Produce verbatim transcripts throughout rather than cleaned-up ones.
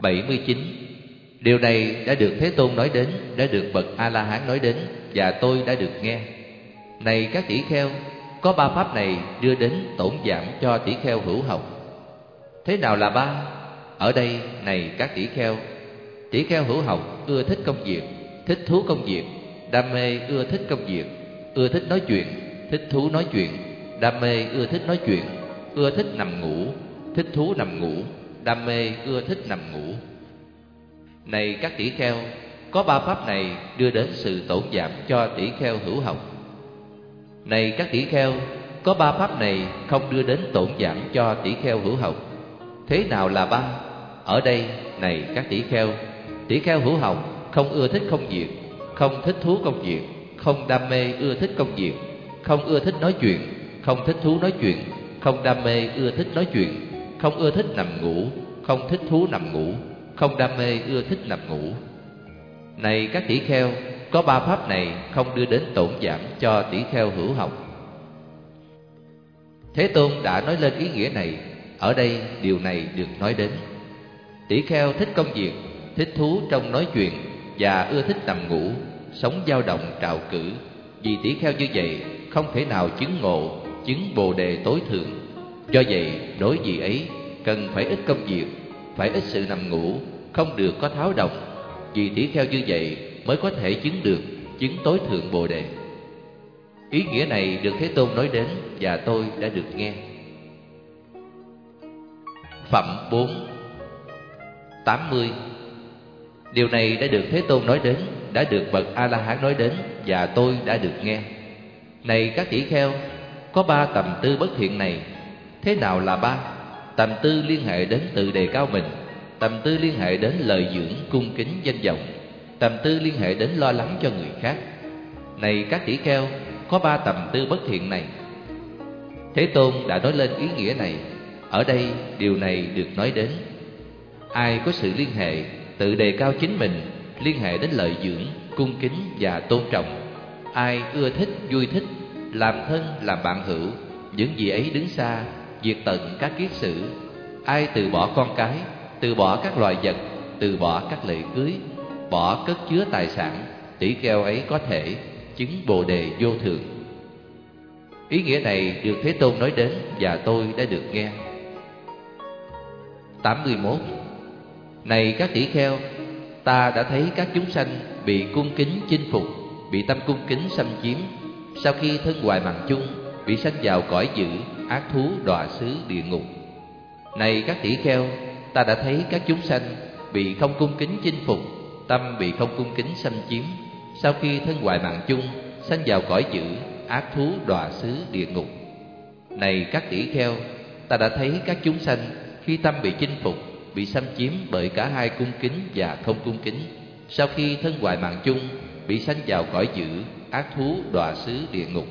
bảy mươi chín. Điều này đã được Thế Tôn nói đến, đã được bậc A-la-hán nói đến, và tôi đã được nghe. Này các tỷ kheo, có ba pháp này đưa đến tổn giảm cho tỷ kheo hữu học. Thế nào là ba? Ở đây, này các tỷ kheo, tỷ kheo hữu học ưa thích công việc, thích thú công việc, đam mê ưa thích công việc, ưa thích nói chuyện, thích thú nói chuyện, đam mê ưa thích nói chuyện, ưa thích nằm ngủ, thích thú nằm ngủ, đam mê ưa thích nằm ngủ. Này các tỷ kheo, có ba pháp này đưa đến sự tổn giảm cho tỷ kheo hữu học. Này các tỷ kheo, có ba pháp này không đưa đến tổn giảm cho tỷ kheo hữu học. Thế nào là ba? Ở đây, này các tỷ kheo, tỷ kheo hữu học không ưa thích công việc, không thích thú công việc, không đam mê ưa thích công việc, không ưa thích nói chuyện, không thích thú nói chuyện, không đam mê ưa thích nói chuyện, không ưa thích nằm ngủ, không thích thú nằm ngủ, không đam mê ưa thích nằm ngủ. Này các tỷ kheo, có ba pháp này không đưa đến tổn giảm cho tỷ kheo hữu học. Thế Tôn đã nói lên ý nghĩa này. Ở đây điều này được nói đến. Tỷ kheo thích công việc, thích thú trong nói chuyện và ưa thích nằm ngủ, sống dao động trạo cử. Vì tỷ kheo như vậy không thể nào chứng ngộ, chứng bồ đề tối thượng. Do vậy, đối vị ấy cần phải ít công việc, phải ít sự nằm ngủ, không được có tháo động. Vì tỷ kheo như vậy mới có thể chứng được chứng tối thượng bồ đề. Ý nghĩa này được Thế Tôn nói đến và tôi đã được nghe. Phẩm bốn. tám mươi. Điều này đã được Thế Tôn nói đến, đã được bậc A-la-hán nói đến và tôi đã được nghe. Này các tỷ kheo, có ba tầm tư bất thiện này. Thế nào là ba? Tầm tư liên hệ đến tự đề cao mình, tầm tư liên hệ đến lời dưỡng cung kính danh vọng, tầm tư liên hệ đến lo lắng cho người khác. Này các tỷ kheo, có ba tầm tư bất thiện này. Thế Tôn đã nói lên ý nghĩa này. Ở đây điều này được nói đến. Ai có sự liên hệ, tự đề cao chính mình, liên hệ đến lợi dưỡng, cung kính và tôn trọng, ai ưa thích, vui thích, làm thân, làm bạn hữu, những gì ấy đứng xa, diệt tận các kiết sử. Ai từ bỏ con cái, từ bỏ các loài vật, từ bỏ các lễ cưới, bỏ cất chứa tài sản, tỷ kheo ấy có thể chứng bồ đề vô thượng. Ý nghĩa này được Thế Tôn nói đến và tôi đã được nghe. tám mươi mốt. Này các tỷ kheo, ta đã thấy các chúng sanh bị cung kính chinh phục, bị tâm cung kính xâm chiếm, sau khi thân hoại mạng chung, bị sanh vào cõi dữ, ác thú, đọa xứ, địa ngục. Này các tỷ kheo, ta đã thấy các chúng sanh bị không cung kính chinh phục, tâm bị không cung kính xâm chiếm, sau khi thân hoại mạng chung, sanh vào cõi dữ, ác thú, đọa xứ, địa ngục. Này các tỷ kheo, ta đã thấy các chúng sanh khi tâm bị chinh phục, bị xâm chiếm bởi cả hai cung kính và không cung kính, sau khi thân hoại mạng chung, bị sanh vào cõi dữ, ác thú, đọa xứ, địa ngục.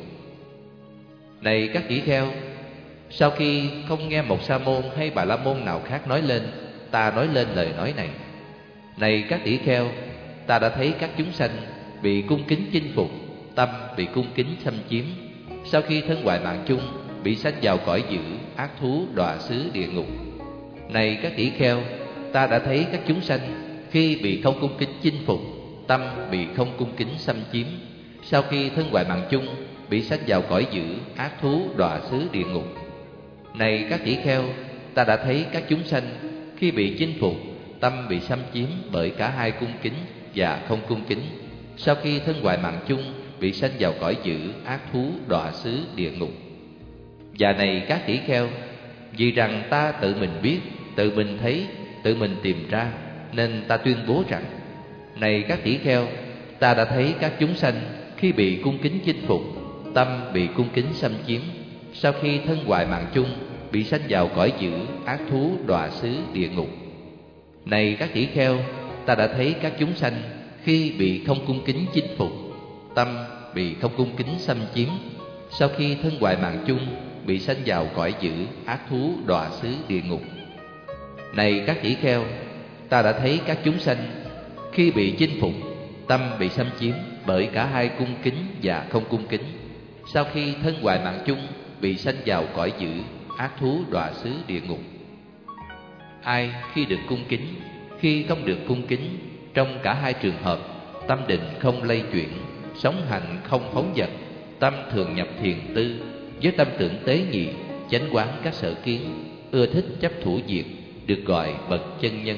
Này các tỷ kheo, sau khi không nghe một sa môn hay bà la môn nào khác nói lên, ta nói lên lời nói này. Này các tỷ kheo, ta đã thấy các chúng sanh bị cung kính chinh phục, tâm bị cung kính xâm chiếm, sau khi thân hoại mạng chung, bị sanh vào cõi dữ, ác thú, đọa xứ, địa ngục. Này các tỷ kheo, ta đã thấy các chúng sanh khi bị không cung kính chinh phục, tâm bị không cung kính xâm chiếm, sau khi thân hoại mạng chung, bị sanh vào cõi dữ, ác thú, đọa xứ, địa ngục. Này các tỷ kheo, ta đã thấy các chúng sanh khi bị chinh phục, tâm bị xâm chiếm bởi cả hai cung kính và không cung kính, sau khi thân hoại mạng chung, bị sanh vào cõi dữ, ác thú, đọa xứ, địa ngục. Và này các tỷ kheo, vì rằng ta tự mình biết, tự mình thấy, tự mình tìm ra, nên ta tuyên bố rằng: này các tỷ kheo, ta đã thấy các chúng sanh khi bị cung kính chinh phục, tâm bị cung kính xâm chiếm, sau khi thân hoại mạng chung, bị sanh vào cõi dữ, ác thú, đọa xứ, địa ngục. Này các tỷ kheo, ta đã thấy các chúng sanh khi bị không cung kính chinh phục, tâm bị không cung kính xâm chiếm, sau khi thân hoại mạng chung, bị sanh vào cõi dữ, ác thú, đọa xứ, địa ngục. Này các tỷ kheo, ta đã thấy các chúng sanh khi bị chinh phục, tâm bị xâm chiếm bởi cả hai cung kính và không cung kính, sau khi thân hoại mạng chung, bị sanh vào cõi dữ, ác thú, đọa xứ, địa ngục. Ai khi được cung kính, Khi không được cung kính, trong cả hai trường hợp, tâm định không lay chuyển, sống hạnh không phóng dật, tâm thường nhập thiền tư, với tâm tưởng tế nhị, chánh quán các sở kiến, ưa thích chấp thủ diệt, được gọi bậc chân nhân.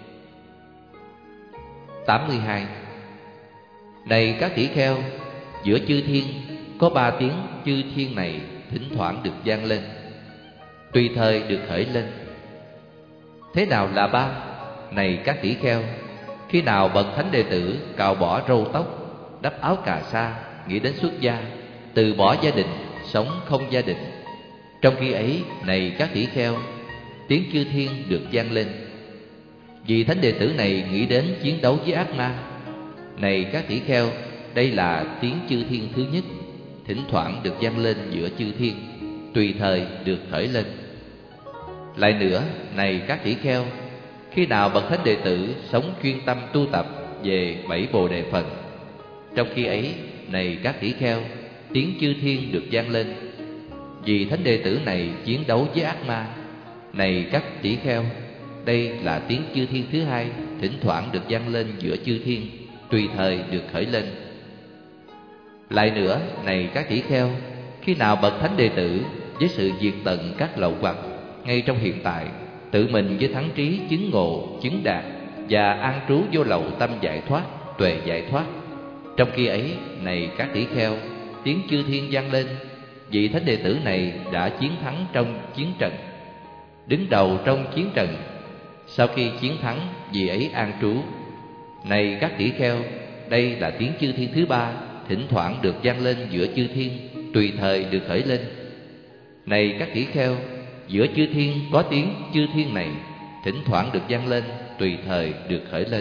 tám mươi hai. Này các tỷ kheo, giữa chư thiên có ba tiếng chư thiên này thỉnh thoảng được vang lên, tùy thời được khởi lên. Thế nào là ba? Này các tỷ kheo, khi nào bậc thánh đệ tử cạo bỏ râu tóc, đắp áo cà sa, nghĩ đến xuất gia, từ bỏ gia đình, sống không gia đình, trong khi ấy, này các tỷ kheo, tiếng chư thiên được vang lên. Vì thánh đệ tử này nghĩ đến chiến đấu với ác ma. Này các tỷ kheo, đây là tiếng chư thiên thứ nhất, thỉnh thoảng được vang lên giữa chư thiên, tùy thời được khởi lên. Lại nữa, này các tỷ kheo, khi nào bậc thánh đệ tử sống chuyên tâm tu tập về bảy bồ đề phần, trong khi ấy, này các tỷ kheo, tiếng chư thiên được vang lên. Vì thánh đệ tử này chiến đấu với ác ma. Này các tỷ kheo, đây là tiếng chư thiên thứ hai, thỉnh thoảng được vang lên giữa chư thiên, tùy thời được khởi lên. Lại nữa, này các tỷ kheo, khi nào bậc thánh đệ tử với sự diệt tận các lậu hoặc ngay trong hiện tại, tự mình với thắng trí chứng ngộ, chứng đạt và an trú vô lậu tâm giải thoát, tuệ giải thoát, trong khi ấy, này các tỷ kheo, tiếng chư thiên vang lên. Vị thánh đệ tử này đã chiến thắng trong chiến trận, đứng đầu trong chiến trận. Sau khi chiến thắng, vị ấy an trú. Này các tỷ kheo, đây là tiếng chư thiên thứ ba, thỉnh thoảng được vang lên giữa chư thiên, tùy thời được khởi lên. Này các tỷ kheo, giữa chư thiên có tiếng chư thiên này, thỉnh thoảng được vang lên, tùy thời được khởi lên.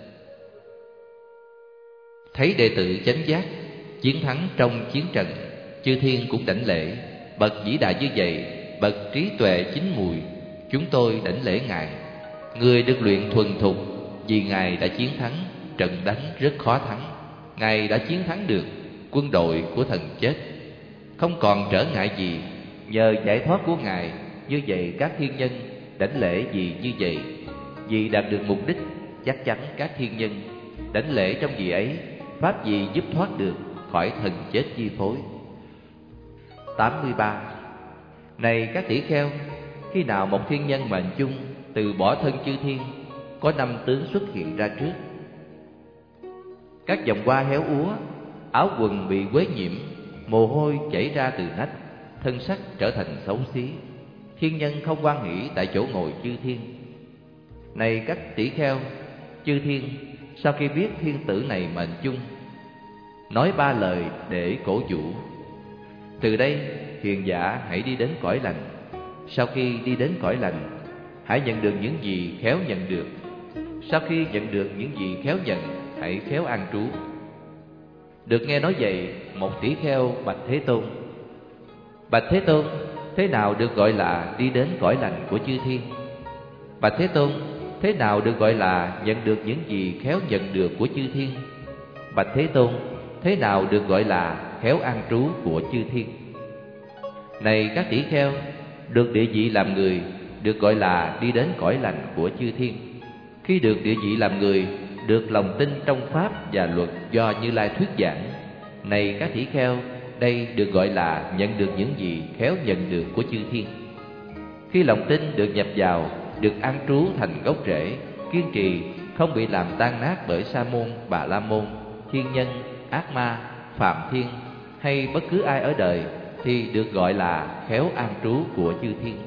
Thấy đệ tử chánh giác chiến thắng trong chiến trận, chư thiên cũng đảnh lễ. Bậc vĩ đại như vậy, bậc trí tuệ chín mùi, chúng tôi đảnh lễ ngài. Người được luyện thuần thục, vì ngài đã chiến thắng, trận đánh rất khó thắng. Ngài đã chiến thắng được quân đội của thần chết, không còn trở ngại gì. Nhờ giải thoát của ngài, như vậy các thiên nhân đảnh lễ vì như vậy. Vì đạt được mục đích, chắc chắn các thiên nhân đảnh lễ trong vị ấy. Pháp gì giúp thoát được khỏi thần chết chi phối. tám mươi ba. Này các tỷ kheo, khi nào một thiên nhân mệnh chung từ bỏ thân chư thiên, có năm tướng xuất hiện ra trước. Các vòng hoa héo úa, áo quần bị quế nhiễm, mồ hôi chảy ra từ nách, thân sắc trở thành xấu xí. Thiên nhân không hoan hỷ tại chỗ ngồi chư thiên. Này các tỷ kheo, chư thiên sau khi biết thiên tử này mệnh chung, nói ba lời để cổ vũ. Từ đây hiền giả hãy đi đến cõi lành. Sau khi đi đến cõi lành, hãy nhận được những gì khéo nhận được. Sau khi nhận được những gì khéo nhận, hãy khéo an trú. Được nghe nói vậy, một tỷ kheo bạch Thế Tôn: Bạch Thế Tôn, thế nào được gọi là đi đến cõi lành của chư thiên? Bạch Thế Tôn, thế nào được gọi là nhận được những gì khéo nhận được của chư thiên? Bạch Thế Tôn, thế nào được gọi là khéo an trú của chư thiên? Này các tỷ kheo, được địa vị làm người được gọi là đi đến cõi lành của chư thiên. Khi được địa vị làm người, được lòng tin trong pháp và luật do Như Lai thuyết giảng. Này các tỷ kheo, đây được gọi là nhận được những gì khéo nhận được của chư thiên. Khi lòng tin được nhập vào, được an trú thành gốc rễ, kiên trì, không bị làm tan nát bởi Sa môn, Bà La môn, thiên nhân, ác ma, phạm thiên hay bất cứ ai ở đời, thì được gọi là khéo an trú của chư thiên.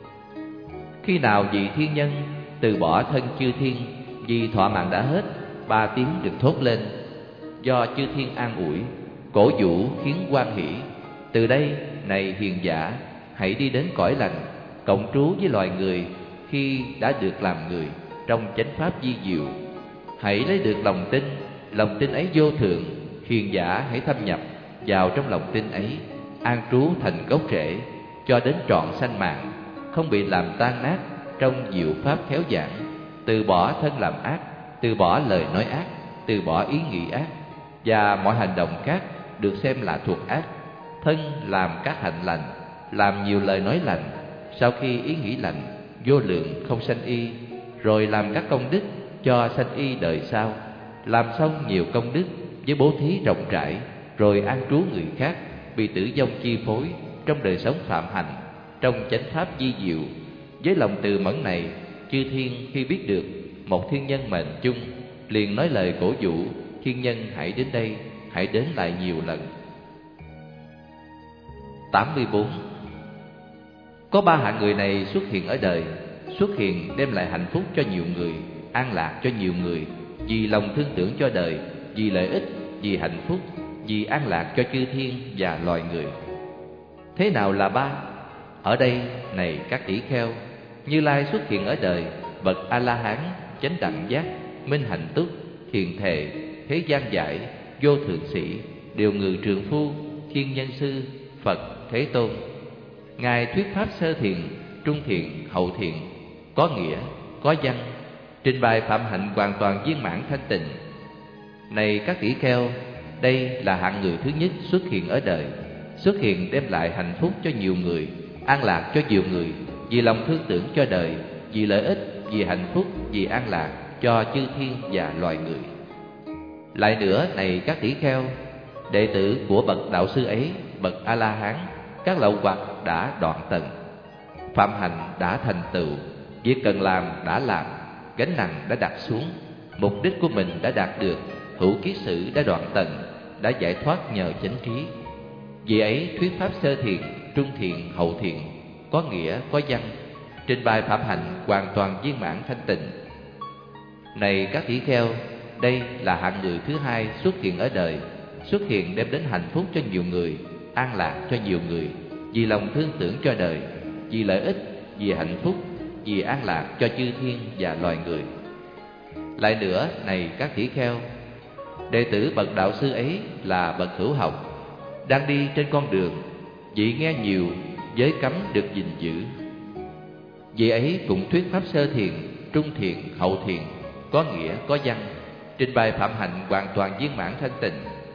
Khi nào vị thiên nhân từ bỏ thân chư thiên, vì thọ mạng đã hết, ba tiếng được thốt lên, do chư thiên an ủi, cổ vũ khiến hoan hỷ. Từ đây, này hiền giả, hãy đi đến cõi lành, cộng trú với loài người khi đã được làm người trong chánh pháp di diệu. Hãy lấy được lòng tin, lòng tin ấy vô thượng, hiền giả hãy thâm nhập vào trong lòng tin ấy, an trú thành gốc rễ, cho đến trọn sanh mạng, không bị làm tan nát trong diệu pháp khéo giảng. Từ bỏ thân làm ác, từ bỏ lời nói ác, từ bỏ ý nghĩ ác và mọi hành động khác được xem là thuộc ác. Thân làm các hạnh lành, làm nhiều lời nói lành, sau khi ý nghĩ lành vô lượng không sanh y, rồi làm các công đức cho sanh y đời sau, làm xong nhiều công đức với bố thí rộng rãi, rồi an trú người khác, bị tử vong chi phối trong đời sống phạm hạnh, trong chánh pháp di diệu. Với lòng từ mẫn này, chư thiên khi biết được một thiên nhân mệnh chung, liền nói lời cổ vũ: thiên nhân hãy đến đây, hãy đến lại nhiều lần. tám mươi bốn. Có ba hạng người này xuất hiện ở đời, xuất hiện đem lại hạnh phúc cho nhiều người, an lạc cho nhiều người, vì lòng thương tưởng cho đời, vì lợi ích, vì hạnh phúc, vì an lạc cho chư thiên và loài người. Thế nào là ba? Ở đây này các tỷ kheo, Như Lai xuất hiện ở đời, bậc A-la-hán, chánh đẳng giác, minh hạnh túc, hiền thệ, thế gian giải, vô thượng sĩ, điều ngự trượng phu, thiên nhân sư, Phật Thế Tôn. Ngài thuyết pháp sơ thiện, trung thiện, hậu thiện, có nghĩa, có văn, trình bày phạm hạnh hoàn toàn viên mãn thanh tịnh. Này các tỷ kheo, đây là hạng người thứ nhất xuất hiện ở đời, xuất hiện đem lại hạnh phúc cho nhiều người, an lạc cho nhiều người, vì lòng thương tưởng cho đời, vì lợi ích, vì hạnh phúc, vì an lạc cho chư thiên và loài người. Lại nữa này các tỷ kheo, đệ tử của bậc đạo sư ấy, bậc A-la-hán, các lậu hoặc đã đoạn tận, phạm hạnh đã thành tựu, việc cần làm đã làm, gánh nặng đã đặt xuống, mục đích của mình đã đạt được, hữu kiết sử đã đoạn tận, đã giải thoát nhờ chánh trí. Vì ấy thuyết pháp sơ thiện, trung thiện, hậu thiện, có nghĩa, có văn, trình bày phạm hạnh hoàn toàn viên mãn thanh tịnh. Này các tỷ kheo, đây là hạng người thứ hai xuất hiện ở đời, xuất hiện đem đến hạnh phúc cho nhiều người, an lạc cho nhiều người, vì lòng thương tưởng cho đời, vì lợi ích, vì hạnh phúc, vì an lạc cho chư thiên và loài người. Lại nữa này các tỷ kheo, đệ tử bậc đạo sư ấy là bậc hữu học, đang đi trên con đường, vị nghe nhiều, giới cấm được gìn giữ. Vị ấy cũng thuyết pháp sơ thiện, trung thiện, hậu thiện, có nghĩa, có văn, trình bày phạm hạnh hoàn toàn viên mãn thanh tịnh.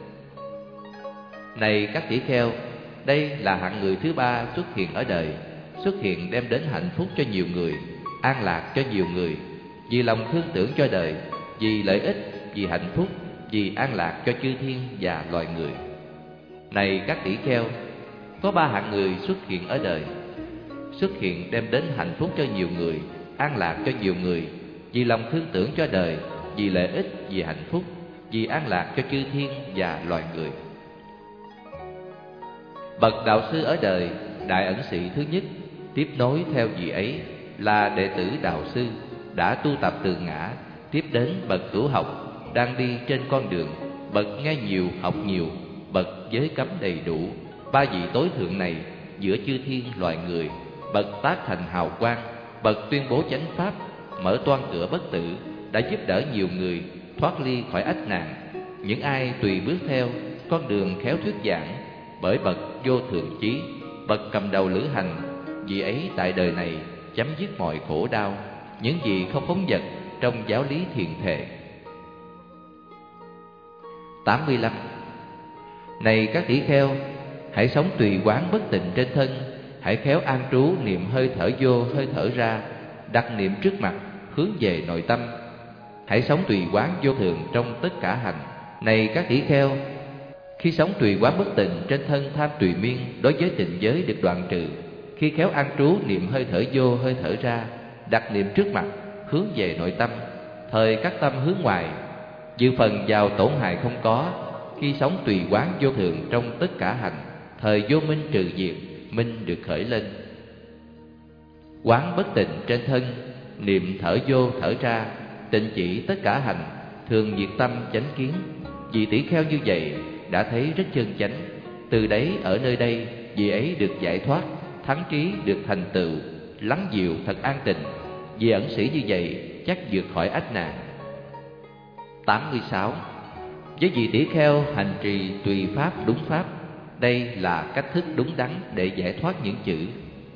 Này các tỷ kheo, đây là hạng người thứ ba xuất hiện ở đời, xuất hiện đem đến hạnh phúc cho nhiều người, an lạc cho nhiều người, vì lòng thương tưởng cho đời, vì lợi ích, vì hạnh phúc, vì an lạc cho chư thiên và loài người. Này các tỷ kheo, có ba hạng người xuất hiện ở đời, xuất hiện đem đến hạnh phúc cho nhiều người, an lạc cho nhiều người, vì lòng thương tưởng cho đời, vì lợi ích, vì hạnh phúc, vì an lạc cho chư thiên và loài người. Bậc đạo sư ở đời, đại ẩn sĩ thứ nhất, tiếp nối theo vị ấy là đệ tử đạo sư, đã tu tập từ ngã, tiếp đến bậc hữu học, đang đi trên con đường, bậc nghe nhiều, học nhiều, bậc giới cấm đầy đủ. Ba vị tối thượng này giữa chư thiên loài người, bậc tác thành hào quang, bậc tuyên bố chánh pháp, mở toan cửa bất tử, đã giúp đỡ nhiều người thoát ly khỏi ách nạn. Những ai tùy bước theo con đường khéo thuyết giảng bởi bậc vô thượng chí, bậc cầm đầu lữ hành, vị ấy tại đời này chấm dứt mọi khổ đau, những gì không phóng dật trong giáo lý thiền thệ. tám mươi lăm. Này các tỷ kheo, hãy sống tùy quán bất tịnh trên thân, hãy khéo an trú niệm hơi thở vô hơi thở ra, đặt niệm trước mặt, hướng về nội tâm. Hãy sống tùy quán vô thường trong tất cả hành. Này các tỷ kheo, khi sống tùy quán bất tịnh trên thân tham tùy miên, đối với tịnh giới được đoạn trừ. Khi khéo an trú niệm hơi thở vô hơi thở ra, đặt niệm trước mặt, hướng về nội tâm, thời các tâm hướng ngoài, dự phần vào tổn hại không có. Khi sống tùy quán vô thường trong tất cả hành, thời vô minh trừ diệt, minh được khởi lên. Quán bất tịnh trên thân, niệm thở vô thở ra, tịnh chỉ tất cả hành, thường diệt tâm chánh kiến. Vì tỷ kheo như vậy đã thấy rất chân chánh, từ đấy ở nơi đây vì ấy được giải thoát, thắng trí được thành tựu, lắng dịu thật an tịnh. Vì ẩn sĩ như vậy chắc vượt khỏi ách nạn. tám mươi sáu. Với vị tỷ kheo hành trì tùy pháp đúng pháp, đây là cách thức đúng đắn để giải thoát những chữ.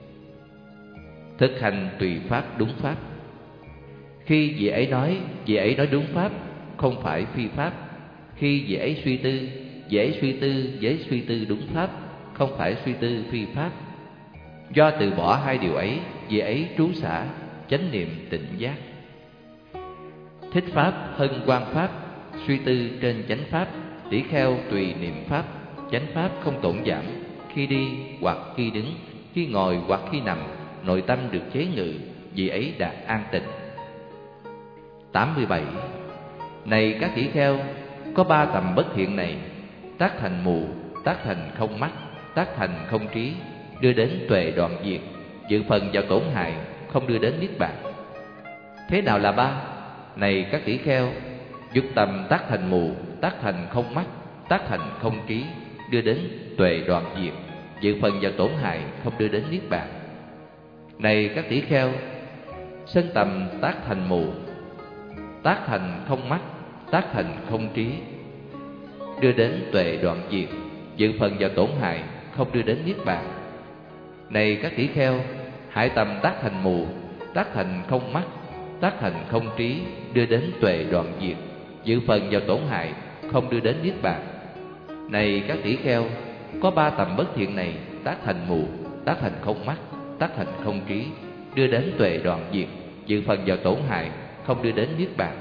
Thực hành tùy pháp đúng pháp. Khi vị ấy nói, vị ấy nói đúng pháp, không phải phi pháp. Khi vị ấy suy tư, vị ấy suy tư với suy tư đúng pháp, không phải suy tư phi pháp. Do từ bỏ hai điều ấy, vị ấy trú xả, chánh niệm tịnh giác. Thích pháp hân quan pháp, suy tư trên chánh pháp. Tỷ kheo tùy niệm pháp, chánh pháp không tổn giảm. Khi đi hoặc khi đứng, khi ngồi hoặc khi nằm, nội tâm được chế ngự, vì ấy đạt an tịnh. Tám mươi bảy. Này các tỷ kheo, có ba tầm bất thiện này: tác thành mù, tác thành không mắt, tác thành không trí, đưa đến tuệ đoạn diệt, dự phần vào tổn hại, không đưa đến niết bàn. Thế nào là ba? Này các tỷ kheo, dục tầm tác thành mù, tác thành không mắt, tác thành không trí, đưa đến tuệ đoạn diệt, dự phần vào tổn hại, không đưa đến niết bàn. Này các tỷ kheo, sân tầm tác thành mù, tác thành không mắt, tác thành không trí, đưa đến tuệ đoạn diệt, dự phần vào tổn hại, không đưa đến niết bàn. Này các tỷ kheo, hại tầm tác thành mù, tác thành không mắt, tác thành không trí, đưa đến tuệ đoạn diệt, dự phần vào tổn hại, không đưa đến niết bàn. Này các tỷ kheo, có ba tầm bất thiện này: tác thành mù, tác thành không mắt, tác thành không trí, đưa đến tuệ đoạn diệt, dự phần vào tổn hại, không đưa đến niết bàn.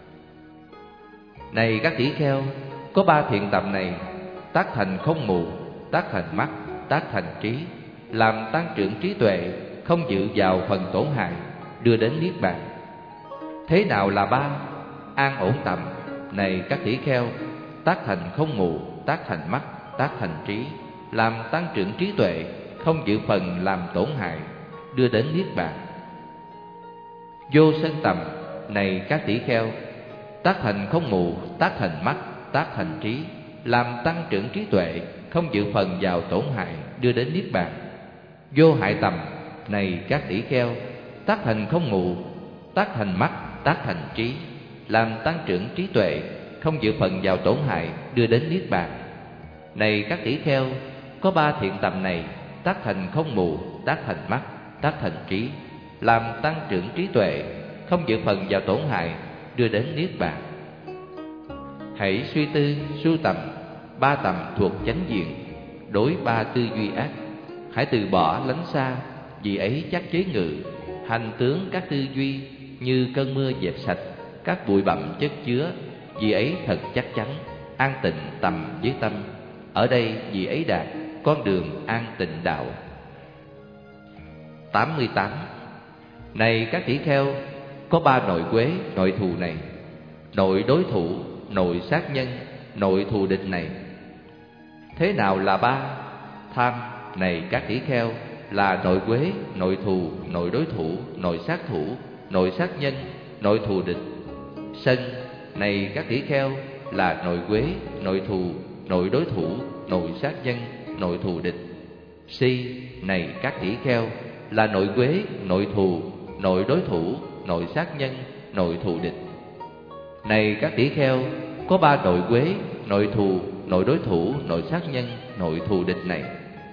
Này các tỷ kheo, có ba thiện tầm này: tác thành không mù, tác thành mắt, tác thành trí, làm tăng trưởng trí tuệ, không dự vào phần tổn hại, đưa đến niết bàn. Thế nào là ba? An ổn tầm. Này các tỷ kheo, tác thành không mù, tác thành mắt, tác thành trí, làm tăng trưởng trí tuệ, không dự phần làm tổn hại, đưa đến niết bàn. Vô sân tầm. Này các tỷ kheo, tác thành không mù, tác thành mắt, tác thành trí, làm tăng trưởng trí tuệ, không dự phần vào tổn hại, đưa đến niết bàn. Vô hại tầm. Này các tỷ kheo, tác thành không mù, tác thành mắt, tác thành trí, làm tăng trưởng trí tuệ, không dự phần vào tổn hại, đưa đến niết bàn. Này các tỷ kheo, có ba thiện tầm này: tác thành không mù, tác thành mắt, tác thành trí, làm tăng trưởng trí tuệ, không dự phần vào tổn hại, đưa đến niết bàn. Hãy suy tư, sưu tầm ba tầm thuộc chánh diện, đối ba tư duy ác. Hãy từ bỏ lánh xa, vì ấy chắc chế ngự. Hành tướng các tư duy như cơn mưa dẹp sạch các bụi bặm chất chứa, vì ấy thật chắc chắn, an tịnh tầm với tâm. Ở đây vì ấy đạt con đường an tịnh đạo. Tám mươi tám. Này các tỷ kheo, có ba nội quế, nội thù này: nội đối thủ, nội sát nhân, nội thù địch này. Thế nào là ba? Tham. Này các tỷ kheo, là nội quế, nội thù, nội đối thủ, nội sát thủ, nội sát nhân, nội thù địch. Sân. Này các tỷ kheo, là nội quế, nội thù, nội đối thủ, nội sát nhân, nội thù địch. Si. Này các tỷ kheo, là nội quế, nội thù, nội đối thủ, nội sát nhân, nội thù địch. Này các tỷ kheo, có ba nội quế, nội thù, nội đối thủ, nội sát nhân, nội thù địch này.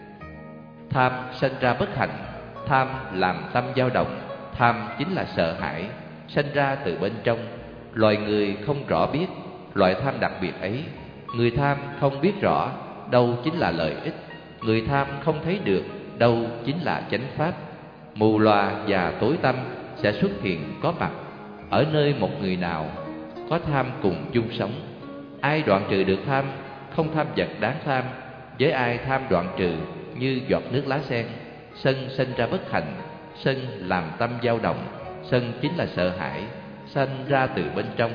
Tham sanh ra bất hạnh. Tham làm tâm dao động. Tham chính là sợ hãi, sanh ra từ bên trong. Loài người không rõ biết loại tham đặc biệt ấy. Người tham không biết rõ đâu chính là lợi ích. Người tham không thấy được đâu chính là chánh pháp. Mù lòa và tối tâm sẽ xuất hiện có mặt ở nơi một người nào có tham cùng chung sống. Ai đoạn trừ được tham, không tham vật đáng tham. Với ai tham đoạn trừ như giọt nước lá sen. Sân sinh ra bất hạnh. Sân làm tâm dao động. Sân chính là sợ hãi, sanh ra từ bên trong.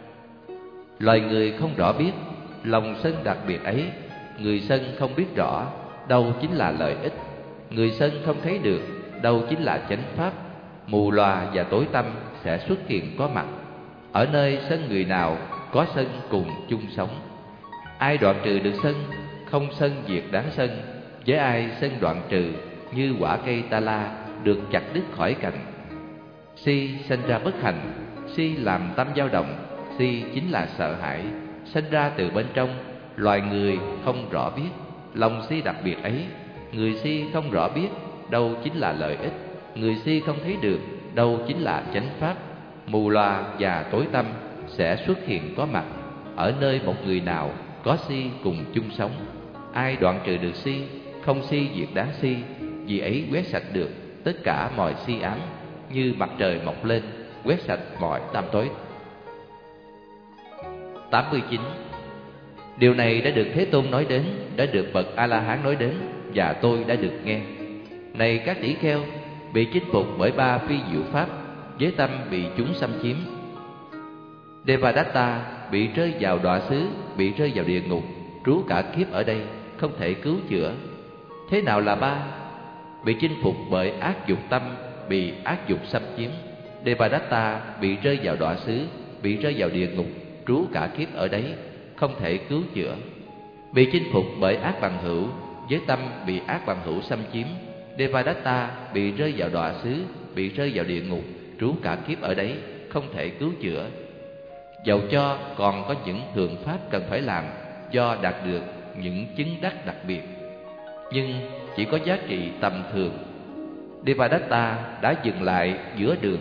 Loài người không rõ biết lòng sân đặc biệt ấy. Người sân không biết rõ đâu chính là lợi ích. Người sân không thấy được đâu chính là chánh pháp. Mù lòa và tối tâm sẽ xuất hiện có mặt ở nơi sân người nào có sân cùng chung sống. Ai đoạn trừ được sân, không sân diệt đáng sân. Với ai sân đoạn trừ như quả cây ta la được chặt đứt khỏi cành. Si sinh ra bất hạnh. Si làm tâm dao động. Si chính là sợ hãi, sinh ra từ bên trong. Loài người không rõ biết lòng si đặc biệt ấy. Người si không rõ biết đâu chính là lợi ích. Người si không thấy được đâu chính là chánh pháp. Mù loà và tối tâm sẽ xuất hiện có mặt ở nơi một người nào có si cùng chung sống. Ai đoạn trừ được si, không si diệt đáng si. Vì ấy quét sạch được tất cả mọi si ám, như mặt trời mọc lên quét sạch mọi tăm tối. tám mươi chín. Điều này đã được Thế Tôn nói đến, đã được bậc A-la-hán nói đến, và tôi đã được nghe. Này các tỷ kheo, bị chinh phục bởi ba phi diệu pháp, với tâm bị chúng xâm chiếm. Devadatta bị rơi vào đọa xứ, bị rơi vào địa ngục, trú cả kiếp ở đây, không thể cứu chữa. Thế nào là ba? Bị chinh phục bởi ác dục tâm, bị ác dục xâm chiếm. Devadatta bị rơi vào đọa xứ, bị rơi vào địa ngục, trú cả kiếp ở đấy, không thể cứu chữa. Bị chinh phục bởi ác bằng hữu, với tâm bị ác bằng hữu xâm chiếm. Devadatta bị rơi vào đọa xứ, bị rơi vào địa ngục, trú cả kiếp ở đấy, không thể cứu chữa. Dầu cho còn có những thượng pháp cần phải làm do đạt được những chứng đắc đặc biệt, nhưng chỉ có giá trị tầm thường. Devadatta đã dừng lại giữa đường.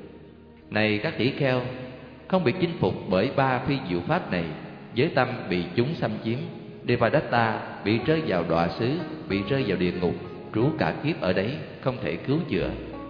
Này các tỷ kheo, không bị chinh phục bởi ba phi diệu pháp này, với tâm bị chúng xâm chiếm, Devadatta bị rơi vào đọa xứ, bị rơi vào địa ngục, trú cả kiếp ở đấy, không thể cứu chữa.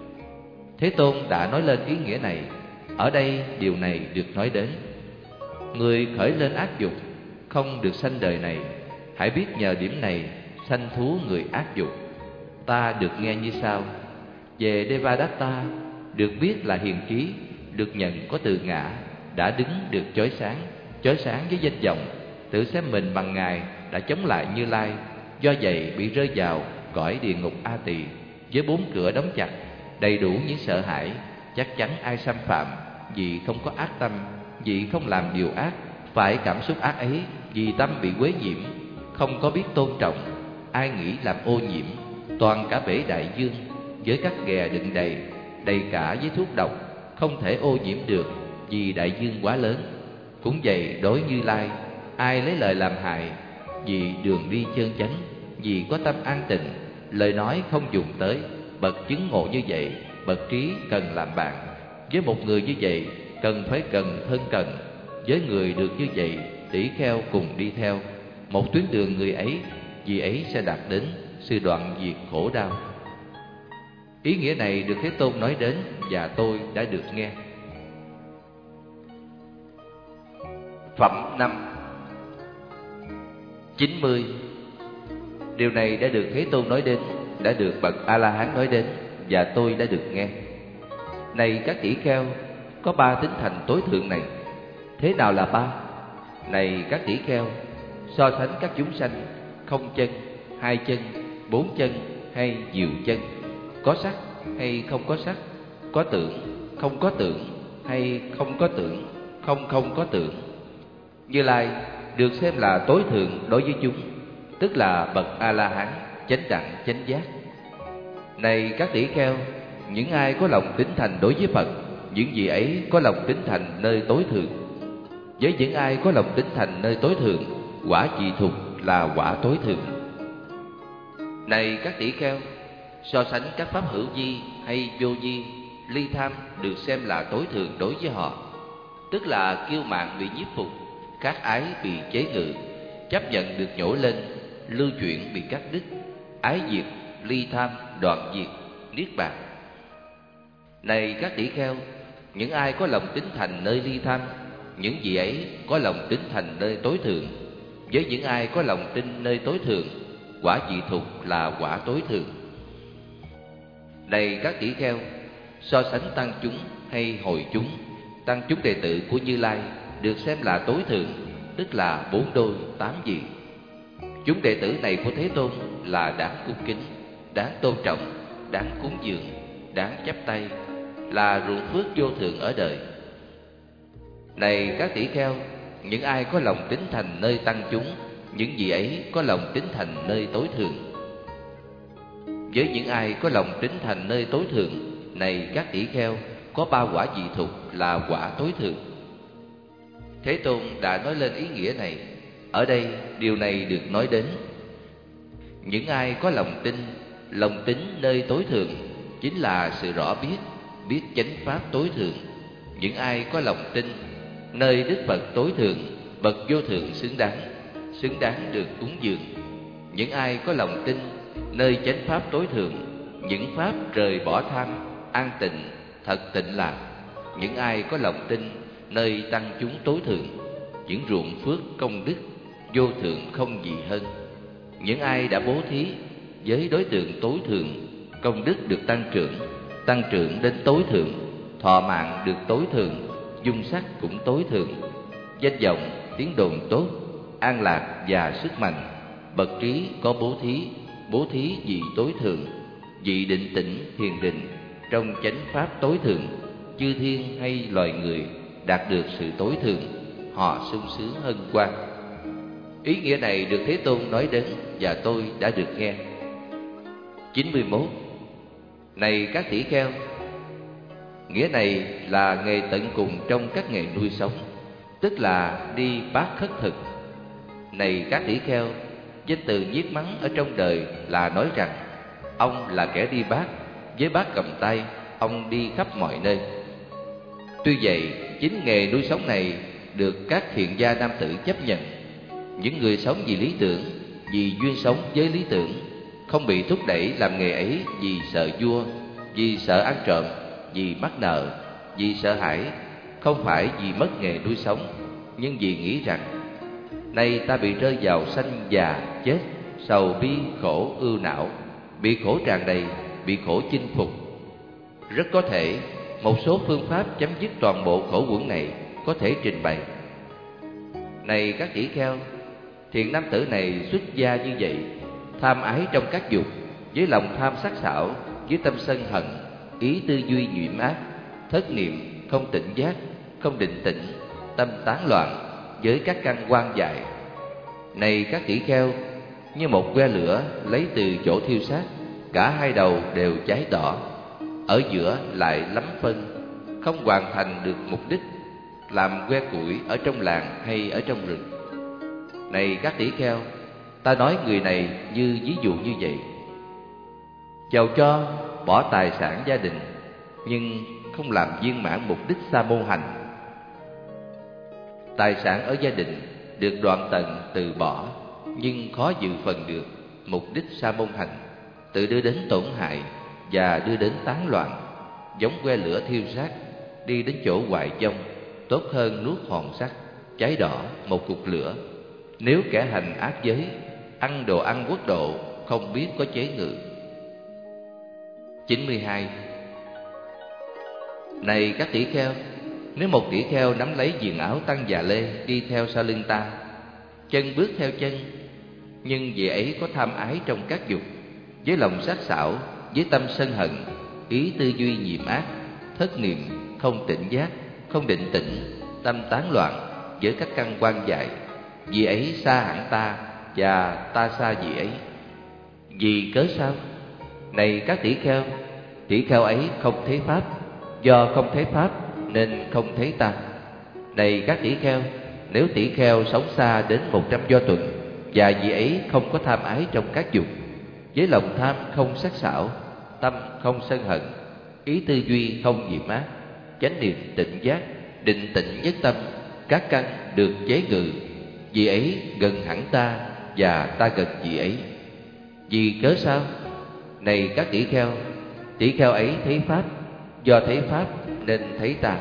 Thế Tôn đã nói lên ý nghĩa này. Ở đây điều này được nói đến. Người khởi lên ác dục, không được sanh đời này, hãy biết nhờ điểm này sanh thú người ác dục. Ta được nghe như sau. Về Devadatta, được biết là hiền trí, được nhận có từ ngã, đã đứng được chói sáng, chói sáng với danh vọng, tự xem mình bằng Ngài, đã chống lại Như Lai, do vậy bị rơi vào cõi địa ngục A Tỳ, với bốn cửa đóng chặt, đầy đủ những sợ hãi. Chắc chắn ai xâm phạm, vì không có ác tâm, vì không làm điều ác, phải cảm xúc ác ấy, vì tâm bị quấy nhiễm, không có biết tôn trọng, ai nghĩ làm ô nhiễm. Toàn cả bể đại dương, với các ghè đựng đầy, đầy cả với thuốc độc, không thể ô nhiễm được, vì đại dương quá lớn. Cũng vậy đối Như Lai, ai lấy lời làm hại, vì đường đi chơn chánh, vì có tâm an tịnh, lời nói không dùng tới. Bậc chứng ngộ như vậy, bậc trí cần làm bạn. Với một người như vậy, cần phải cần thân cận. Với người được như vậy, tỷ kheo cùng đi theo một tuyến đường người ấy, vì ấy sẽ đạt đến sự đoạn diệt khổ đau. Ý nghĩa này được Thế Tôn nói đến, và tôi đã được nghe. Phẩm năm chín mươi. Điều này đã được Thế Tôn nói đến, đã được bậc A-la-hán nói đến, và tôi đã được nghe. Này các tỷ kheo, có ba tính thành tối thượng này. Thế nào là ba? Này các tỷ kheo, so sánh các chúng sanh không chân, hai chân, bốn chân hay nhiều chân, có sắc hay không có sắc, có tưởng, không có tưởng hay không có tưởng, không không có tưởng. Như Lai được xem là tối thượng đối với chúng, tức là bậc A-la-hán, chánh đẳng, chánh giác. Này các tỷ kheo, những ai có lòng tín thành đối với Phật, những vị ấy có lòng tín thành nơi tối thượng. Với những ai có lòng tín thành nơi tối thượng, quả vị thục là quả tối thượng. Này các tỷ kheo, so sánh các pháp hữu vi hay vô vi, ly tham được xem là tối thượng đối với họ, tức là kiêu mạn bị nhiếp phục, khát ái bị chế ngự, chấp nhận được nhổ lên, lưu chuyển bị cắt đứt, ái diệt, ly tham, đoạn diệt, niết bàn. Này các tỷ kheo, những ai có lòng tín thành nơi ly tham, những vị ấy có lòng tín thành nơi tối thượng. Với những ai có lòng tin nơi tối thượng, quả vị thục là quả tối thượng. Này các tỷ kheo, so sánh tăng chúng hay hồi chúng, tăng chúng đệ tử của Như Lai được xem là tối thượng, tức là bốn đôi tám vị. Chúng đệ tử này của Thế Tôn là đáng cung kính, đáng tôn trọng, đáng cúng dường, đáng chắp tay, là ruộng phước vô thượng ở đời. Này các tỷ kheo, những ai có lòng tín thành nơi tăng chúng, những vị ấy có lòng tín thành nơi tối thượng. Với những ai có lòng tín thành nơi tối thượng, này các tỷ kheo, có ba quả vị thục là quả tối thượng. Thế Tôn đã nói lên ý nghĩa này. Ở đây điều này được nói đến. Những ai có lòng tin, lòng tín nơi tối thượng, chính là sự rõ biết, biết chánh pháp tối thượng. Những ai có lòng tin nơi Đức Phật tối thượng, bậc vô thượng xứng đáng, xứng đáng được cúng dường. Những ai có lòng tin nơi chánh pháp tối thượng, những pháp rời bỏ tham, an tịnh, thật tịnh lạc. Những ai có lòng tin nơi tăng chúng tối thượng, những ruộng phước công đức vô thượng không gì hơn. Những ai đã bố thí với đối tượng tối thượng, công đức được tăng trưởng, tăng trưởng đến tối thượng, thọ mạng được tối thượng, dung sắc cũng tối thượng, danh vọng tiếng đồn tốt, an lạc và sức mạnh. Bậc trí có bố thí, bố thí vì tối thượng, vị định tĩnh thiền định trong chánh pháp tối thượng. Chư thiên hay loài người đạt được sự tối thượng, họ sung sướng hân hoan. Ý nghĩa này được Thế Tôn nói đến và tôi đã được nghe. chín mươi mốt. Này các tỷ kheo, nghĩa này là nghề tận cùng trong các nghề nuôi sống, tức là đi bát khất thực. Này các tỷ kheo, danh từ nhiếc mắng ở trong đời là nói rằng ông là kẻ đi bát, với bát cầm tay, ông đi khắp mọi nơi. Tuy vậy, chính nghề nuôi sống này được các thiện gia nam tử chấp nhận. Những người sống vì lý tưởng, vì duyên sống với lý tưởng, không bị thúc đẩy làm nghề ấy vì sợ vua, vì sợ ăn trộm, vì mắc nợ, vì sợ hãi, không phải vì mất nghề nuôi sống, nhưng vì nghĩ rằng nay ta bị rơi vào sanh già chết, sầu bi khổ ưu não, bị khổ tràn đầy, bị khổ chinh phục. Rất có thể một số phương pháp chấm dứt toàn bộ khổ uẩn này có thể trình bày. Này các tỷ kheo, thiện nam tử này xuất gia như vậy, tham ái trong các dục, với lòng tham sắc sảo, với tâm sân hận, ý tư duy nhụy ác, thất niệm, không tỉnh giác, không định tĩnh, tâm tán loạn, với các căn quan dại. Này các tỷ kheo, như một que lửa lấy từ chỗ thiêu xác, cả hai đầu đều cháy đỏ, ở giữa lại lắm phân, không hoàn thành được mục đích, làm que củi ở trong làng hay ở trong rừng. Này các tỷ kheo, ta nói người này như ví dụ như vậy. Dầu cho bỏ tài sản gia đình, nhưng không làm viên mãn mục đích sa môn hành. Tài sản ở gia đình được đoạn tận từ bỏ, nhưng khó dự phần được mục đích sa môn hành, tự đưa đến tổn hại và đưa đến tán loạn, giống que lửa thiêu xác, đi đến chỗ hoại vong, tốt hơn nuốt hòn sắt, cháy đỏ một cục lửa. Nếu kẻ hành ác giới, ăn đồ ăn quốc độ, không biết có chế ngự. chín mươi hai. Này các tỷ kheo, nếu một tỷ kheo nắm lấy viền áo tăng già lê đi theo sau lưng ta, chân bước theo chân, nhưng vị ấy có tham ái trong các dục, với lòng sát sảo, với tâm sân hận, ý tư duy nhiễm ác, thất niệm, không tỉnh giác, không định tĩnh, tâm tán loạn, với các căn quan dại, vị ấy xa hẳn ta và ta xa vị ấy. Vì cớ sao? Này các tỷ kheo, tỷ kheo ấy không thấy pháp, do không thấy pháp nên không thấy ta. Này các tỷ kheo, nếu tỷ kheo sống xa đến một trăm do tuần, và vị ấy không có tham ái trong các dục, với lòng tham không sắc sảo, tâm không sân hận, ý tư duy không nhiễm ác, chánh niệm tỉnh giác, định tĩnh nhất tâm, các căn được chế ngự, vị ấy gần hẳn ta và ta gần vị ấy. Vì cớ sao? Này các tỷ kheo, tỷ kheo ấy thấy pháp, do thấy pháp nên thấy ta.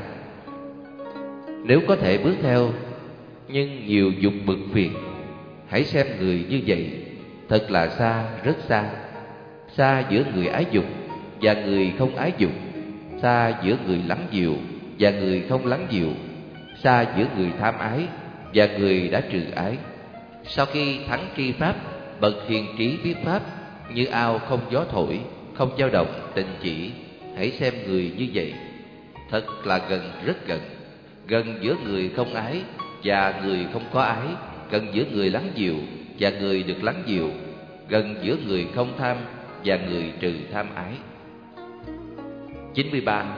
Nếu có thể bước theo, nhưng nhiều dục bực phiền, hãy xem người như vậy thật là xa, rất xa. Xa giữa người ái dục và người không ái dục, xa giữa người lắng dịu và người không lắng dịu, xa giữa người tham ái và người đã trừ ái. Sau khi thắng tri pháp, bậc hiền trí biết pháp, như ao không gió thổi, không dao động tình chỉ. Hãy xem người như vậy thật là gần, rất gần. Gần giữa người không ái và người không có ái, gần giữa người lắng dịu và người được lắng dịu, gần giữa người không tham và người trừ tham ái. chín mươi ba.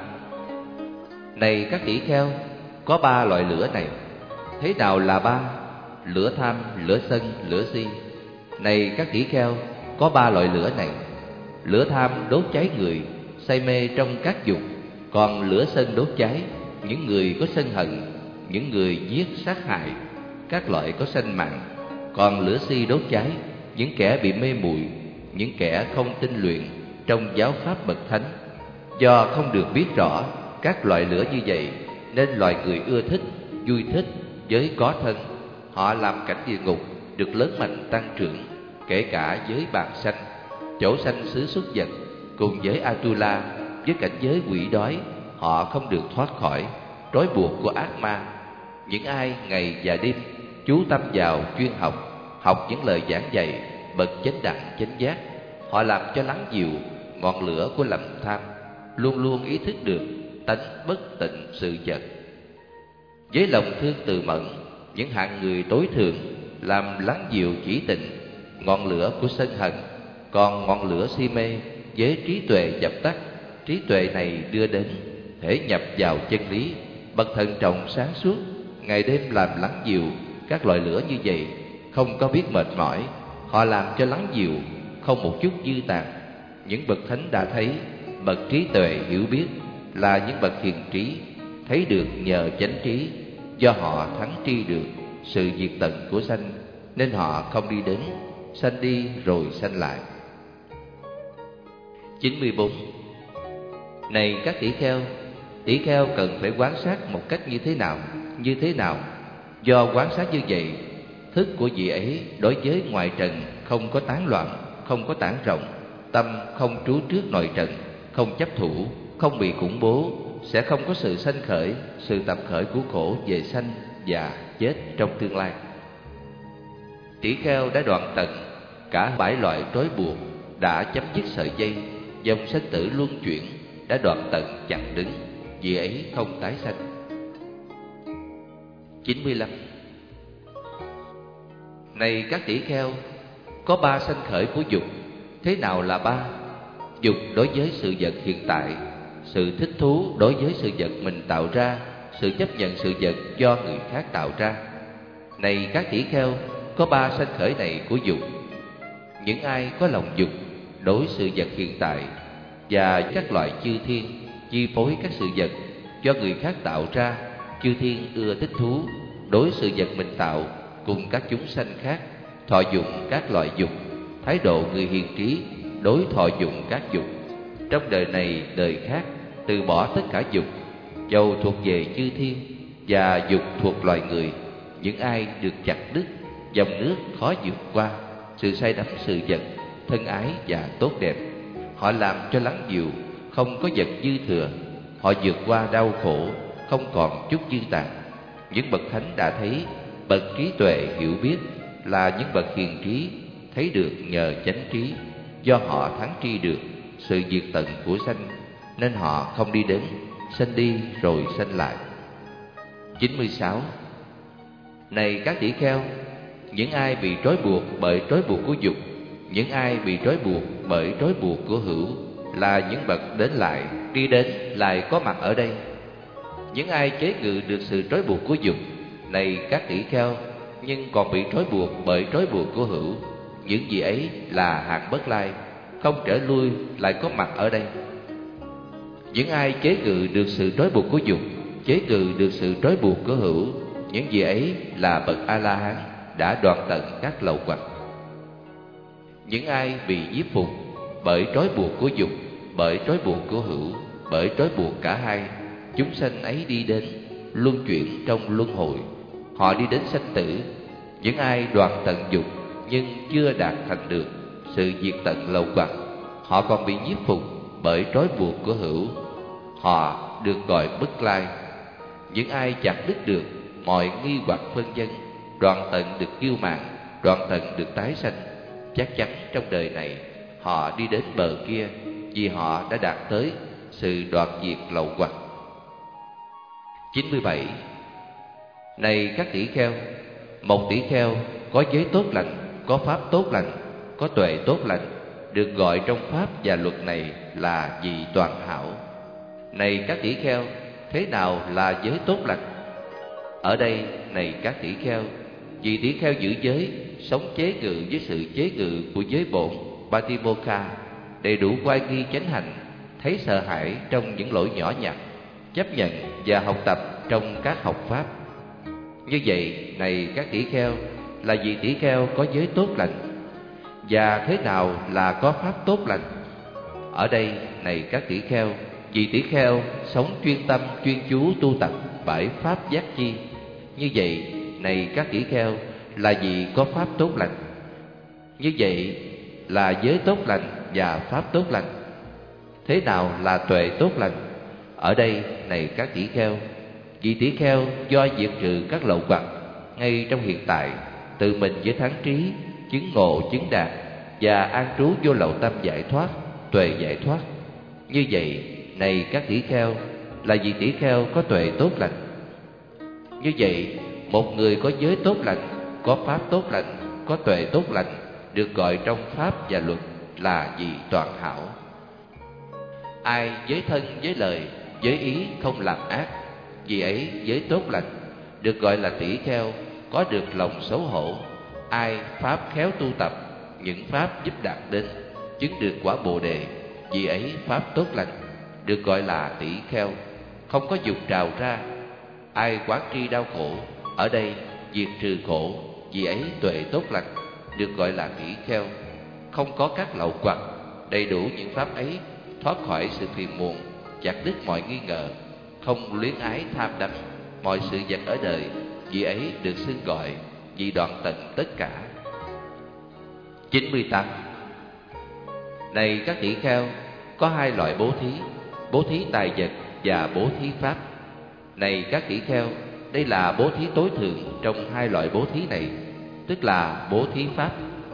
Này các tỷ kheo, có ba loại lửa này. Thế nào là ba? Lửa tham, lửa sân, lửa si. Này các tỷ kheo, có ba loại lửa này. Lửa tham đốt cháy người, say mê trong các dục. Còn lửa sân đốt cháy những người có sân hận, những người giết sát hại, các loại có sanh mạng. Còn lửa si đốt cháy những kẻ bị mê muội, những kẻ không tinh luyện trong giáo pháp bậc thánh. Do không được biết rõ các loại lửa như vậy, nên loài người ưa thích, vui thích giới có thân, họ làm cảnh địa ngục được lớn mạnh tăng trưởng, kể cả giới bàn sanh, chỗ sanh xứ xuất vật, cùng với Atula, với cảnh giới quỷ đói, họ không được thoát khỏi trói buộc của ác ma. Những ai ngày và đêm chú tâm vào chuyên học, học những lời giảng dạy bậc chánh đẳng chánh giác, họ làm cho lắng dịu ngọn lửa của lòng tham, luôn luôn ý thức được tánh bất tịnh sự vật. Với lòng thương từ mẫn, những hạng người tối thượng làm lắng dịu chỉ tịnh ngọn lửa của sân hận, còn ngọn lửa si mê với trí tuệ dập tắt. Trí tuệ này đưa đến thể nhập vào chân lý, bậc thận trọng sáng suốt, ngày đêm làm lắng dịu các loại lửa như vậy, không có biết mệt mỏi. Họ làm cho lắng dịu, không một chút dư tàn. Những bậc thánh đã thấy, bậc trí tuệ hiểu biết là những bậc hiền trí, thấy được nhờ chánh trí, do họ thắng tri được sự diệt tận của sanh, nên họ không đi đến sanh đi rồi sanh lại. chín mươi bốn. Này các tỷ kheo, tỷ kheo cần phải quan sát một cách như thế nào? Như thế nào? Do quan sát như vậy, thức của vị ấy đối với ngoại trần không có tán loạn, không có tản rộng, tâm không trú trước nội trần, không chấp thủ, không bị khủng bố, sẽ không có sự sanh khởi, sự tập khởi của khổ về sanh và chết trong tương lai. Tỷ kheo đã đoạn tận cả bảy loại trói buộc, đã chấm dứt sợi dây, dòng sinh tử luân chuyển đã đoạn tận chặn đứng, vì ấy không tái sanh. chín mươi lăm. Này các tỷ kheo, có ba sanh khởi của dục. Thế nào là ba? Dục đối với sự vật hiện tại, sự thích thú đối với sự vật mình tạo ra, sự chấp nhận sự vật do người khác tạo ra. Này các tỷ kheo, có ba sanh khởi này của dục. Những ai có lòng dục đối sự vật hiện tại và các loại chư thiên chi phối các sự vật do người khác tạo ra, chư thiên ưa thích thú đối sự vật mình tạo cùng các chúng sanh khác, thọ dụng các loại dục, thái độ người hiền trí đối thọ dụng các dục. Trong đời này đời khác, từ bỏ tất cả dục, dầu thuộc về chư thiên và dục thuộc loài người. Những ai được chặt đứt dòng nước khó vượt qua, sự say đắm sự vật, thân ái và tốt đẹp, họ làm cho lắng dịu, không có vật dư thừa. Họ vượt qua đau khổ, không còn chút dư tàn. Những bậc thánh đã thấy, bậc trí tuệ hiểu biết là những bậc hiền trí, thấy được nhờ chánh trí, do họ thắng tri được sự diệt tận của sanh, nên họ không đi đến sanh đi rồi sanh lại. chín mươi sáu. Này các tỷ kheo, những ai bị trói buộc bởi trói buộc của dục, những ai bị trói buộc bởi trói buộc của hữu, là những bậc đến lại, đi đến lại có mặt ở đây. Những ai chế ngự được sự trói buộc của dục, này các tỷ kheo, nhưng còn bị trói buộc bởi trói buộc của hữu, những gì ấy là hạng bất lai, không trở lui lại có mặt ở đây. Những ai chế ngự được sự trói buộc của dục, chế ngự được sự trói buộc của hữu, những gì ấy là bậc A-la-hán đã đoạn tận các lậu hoặc. Những ai bị nhiếp phục bởi trói buộc của dục, bởi trói buộc của hữu, bởi trói buộc cả hai, chúng sanh ấy đi đến luân chuyển trong luân hồi, họ đi đến sanh tử. Những ai đoạn tận dục nhưng chưa đạt thành được sự diệt tận lậu hoặc, họ còn bị nhiếp phục bởi trói buộc của hữu, họ được gọi bất lai. Những ai chặt đứt được mọi nghi hoặc phân vân, đoạn tận được kiêu mạn, đoạn tận được tái sanh, chắc chắn trong đời này họ đi đến bờ kia, vì họ đã đạt tới sự đoạn diệt lậu hoặc. chín mươi bảy. Này các tỷ kheo, một tỷ kheo có giới tốt lành, có pháp tốt lành, có tuệ tốt lành, được gọi trong pháp và luật này là vị toàn hảo. Này các tỷ kheo, thế nào là giới tốt lành? Ở đây, này các tỷ kheo, vì tỷ kheo giữ giới, sống chế ngự với sự chế ngự của giới bổn Patimokkha, đầy đủ oai nghi chánh hành, thấy sợ hãi trong những lỗi nhỏ nhặt, chấp nhận và học tập trong các học pháp. Như vậy, này các tỷ kheo, là vì tỷ kheo có giới tốt lành. Và thế nào là có pháp tốt lành? Ở đây, này các tỷ kheo, vì tỷ kheo sống chuyên tâm chuyên chú tu tập bảy pháp giác chi. Như vậy, này các tỷ kheo, là vì có pháp tốt lành. Như vậy là giới tốt lành và pháp tốt lành. Thế nào là tuệ tốt lành? Ở đây này các tỷ kheo, vị tỷ kheo do diệt trừ các lậu hoặc ngay trong hiện tại, tự mình với thắng trí, chứng ngộ chứng đạt và an trú vô lậu tâm giải thoát, tuệ giải thoát. Như vậy này các tỷ kheo, là vị tỷ kheo có tuệ tốt lành. Như vậy, một người có giới tốt lành, có pháp tốt lành, có tuệ tốt lành, được gọi trong pháp và luật là vị toàn hảo. Ai giới thân, giới lời, giới ý không làm ác, vì ấy giới tốt lành, được gọi là tỷ kheo, có được lòng xấu hổ. Ai pháp khéo tu tập, những pháp giúp đạt đến, chứng được quả Bồ đề, vì ấy pháp tốt lành, được gọi là tỷ kheo, không có dục trào ra. Ai quán tri đau khổ, ở đây diệt trừ khổ, vì ấy tuệ tốt lành, được gọi là tỷ kheo, không có các lậu hoặc, đầy đủ những pháp ấy, thoát khỏi sự phiền muộn, chặt đứt mọi nghi ngờ, không luyến ái tham đắm mọi sự vật ở đời, vì ấy được xưng gọi vì đoạn tận tất cả. chín mươi tám. Này các tỷ kheo, có hai loại bố thí, bố thí tài vật và bố thí pháp. Này các tỷ kheo, đây là bố thí tối thượng trong hai loại bố thí này, tức là bố thí pháp.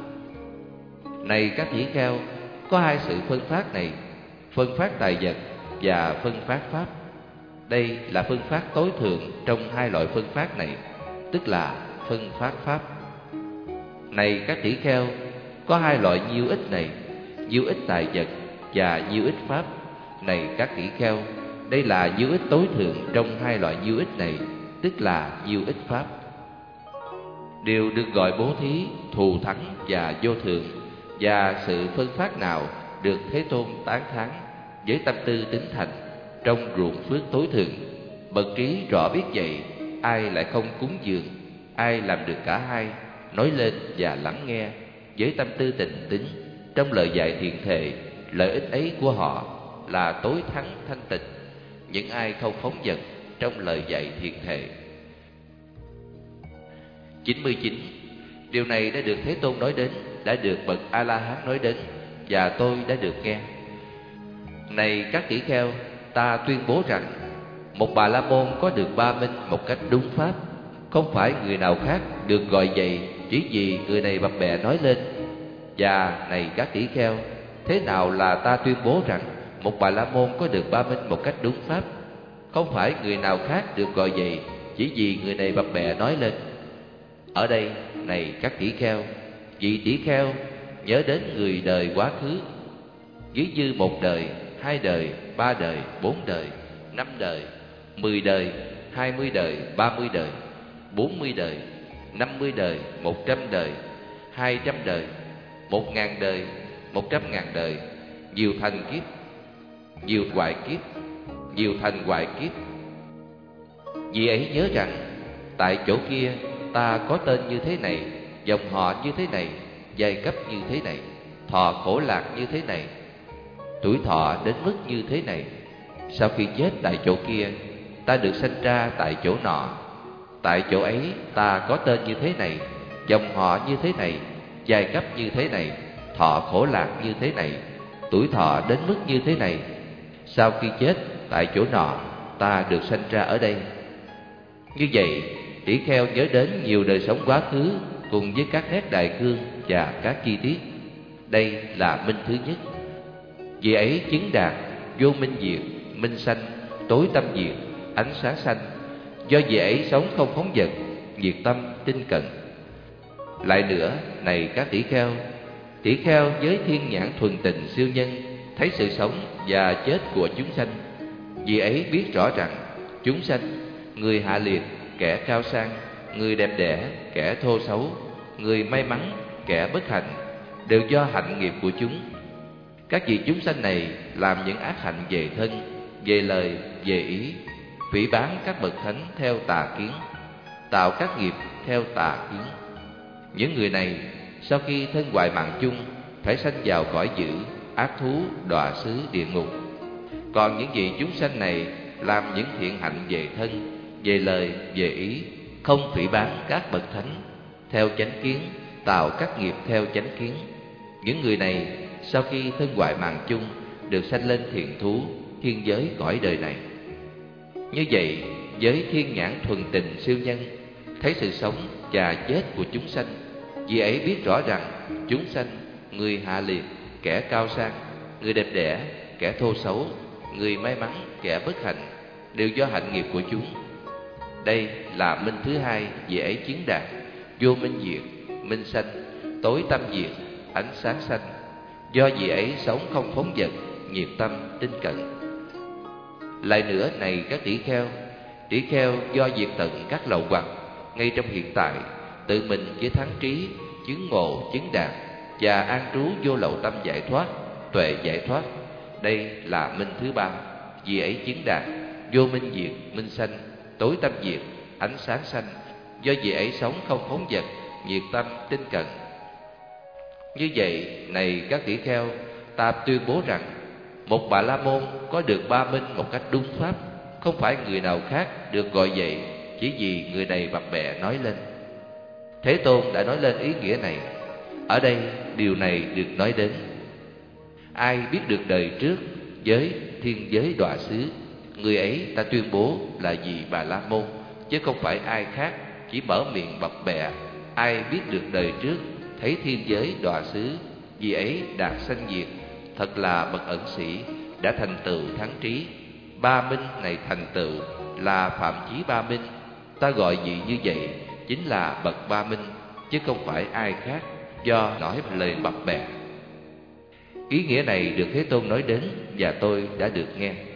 Này các tỷ kheo, có hai sự phân phát này, phân phát tài vật và phân phát pháp. Đây là phân phát tối thượng trong hai loại phân phát này, tức là phân phát pháp. Này các tỷ kheo, có hai loại nhiêu ích này, nhiêu ích tài vật và nhiêu ích pháp. Này các tỷ kheo, đây là nhiêu ích tối thượng trong hai loại nhiêu ích này, tức là nhiêu ích pháp. Đều được gọi bố thí thù thắng và vô thượng, và sự phân phát nào được Thế Tôn tán thán với tâm tư tín thành trong ruộng phước tối thượng. Bậc trí rõ biết vậy, ai lại không cúng dường? Ai làm được cả hai, nói lên và lắng nghe với tâm tư tình tín trong lời dạy thiện thệ, lợi ích ấy của họ là tối thắng thanh tịnh. Những ai không phóng dật trong lời dạy thiện thệ. chín mươi chín. Điều này đã được Thế Tôn nói đến, đã được bậc A-la-hán nói đến, và tôi đã được nghe. Này các tỷ kheo, ta tuyên bố rằng một Bà La Môn có được ba minh một cách đúng pháp, không phải người nào khác được gọi vậy chỉ vì người này bập bẹ nói lên. Và này các tỷ kheo, thế nào là ta tuyên bố rằng một Bà La Môn có được ba minh một cách đúng pháp, không phải người nào khác được gọi vậy chỉ vì người này bập bẹ nói lên. Ở đây này các tỷ kheo, vị tỷ kheo nhớ đến người đời quá khứ, ví như một đời, hai đời, ba đời, bốn đời, năm đời, mười đời, hai mươi đời, ba mươi đời, bốn mươi đời, năm mươi đời, một trăm đời, hai trăm đời, một ngàn đời, một trăm ngàn đời, nhiều thành kiếp, nhiều hoại kiếp, nhiều thành hoại kiếp. Vì ấy nhớ rằng tại chỗ kia ta có tên như thế này, dòng họ như thế này, giai cấp như thế này, thọ khổ lạc như thế này, tuổi thọ đến mức như thế này. Sau khi chết tại chỗ kia, ta được sanh ra tại chỗ nọ. Tại chỗ ấy ta có tên như thế này, dòng họ như thế này, giai cấp như thế này, thọ khổ lạc như thế này, tuổi thọ đến mức như thế này. Sau khi chết tại chỗ nọ, ta được sanh ra ở đây. Như vậy, tỷ kheo nhớ đến nhiều đời sống quá khứ cùng với các nét đại cương và các chi tiết. Đây là minh thứ nhất. Vì ấy chứng đạt vô minh diệt, minh sanh, tối tâm diệt, ánh sáng sanh. Do vì ấy sống không phóng dật, nhiệt tâm, tinh cận. Lại nữa, này các tỷ kheo, tỷ kheo với thiên nhãn thuần tình siêu nhân thấy sự sống và chết của chúng sanh. Vì ấy biết rõ rằng chúng sanh, người hạ liệt, kẻ cao sang, người đẹp đẽ, kẻ thô xấu, người may mắn, kẻ bất hạnh, đều do hạnh nghiệp của chúng. Các vị chúng sanh này làm những ác hạnh về thân, về lời, về ý, phỉ báng các bậc thánh theo tà kiến, tạo các nghiệp theo tà kiến. Những người này sau khi thân hoại mạng chung phải sanh vào cõi dữ, ác thú, đọa xứ, địa ngục. Còn những vị chúng sanh này làm những thiện hạnh về thân, về lời, về ý, không phỉ báng các bậc thánh theo chánh kiến, tạo các nghiệp theo chánh kiến. Những người này sau khi thân hoại mạng chung được sanh lên thiện thú, thiên giới cõi đời này. Như vậy, với thiên nhãn thuần tình siêu nhân, thấy sự sống và chết của chúng sanh, vì ấy biết rõ rằng chúng sanh, người hạ liệt, kẻ cao sang, người đẹp đẽ, kẻ thô xấu, người may mắn, kẻ bất hạnh, đều do hạnh nghiệp của chúng. Đây là minh thứ hai vì ấy chiến đạt, vô minh diệt, minh sanh, tối tâm diệt, ánh sáng sanh. Do vì ấy sống không phóng dật, nhiệt tâm, tinh cận. Lại nữa này các tỷ kheo, tỷ kheo do diệt tận các lậu hoặc, ngay trong hiện tại, tự mình với thắng trí, chứng ngộ, chứng đạt và an trú vô lậu tâm giải thoát, tuệ giải thoát. Đây là minh thứ ba, vì ấy chứng đạt, vô minh diệt, minh sanh, tối tâm diệt, ánh sáng sanh. Do vì ấy sống không phóng dật, nhiệt tâm, tinh cận. Như vậy, này các tỷ kheo, ta tuyên bố rằng một Bà La Môn có được ba minh một cách đúng pháp, không phải người nào khác được gọi vậy chỉ vì người này bập bẹ nói lên. Thế Tôn đã nói lên ý nghĩa này. Ở đây điều này được nói đến: ai biết được đời trước giới thiên giới đọa xứ, người ấy ta tuyên bố là vì Bà La Môn, chứ không phải ai khác chỉ mở miệng bập bẹ. Ai biết được đời trước thấy thiên giới đọa xứ, vì ấy đạt sanh diệt, thật là bậc ẩn sĩ, đã thành tựu thắng trí. Ba minh này thành tựu là phạm chí ba minh. Ta gọi vị như vậy chính là bậc ba minh, chứ không phải ai khác do nói lời bập bẹ. Ý nghĩa này được Thế Tôn nói đến và tôi đã được nghe.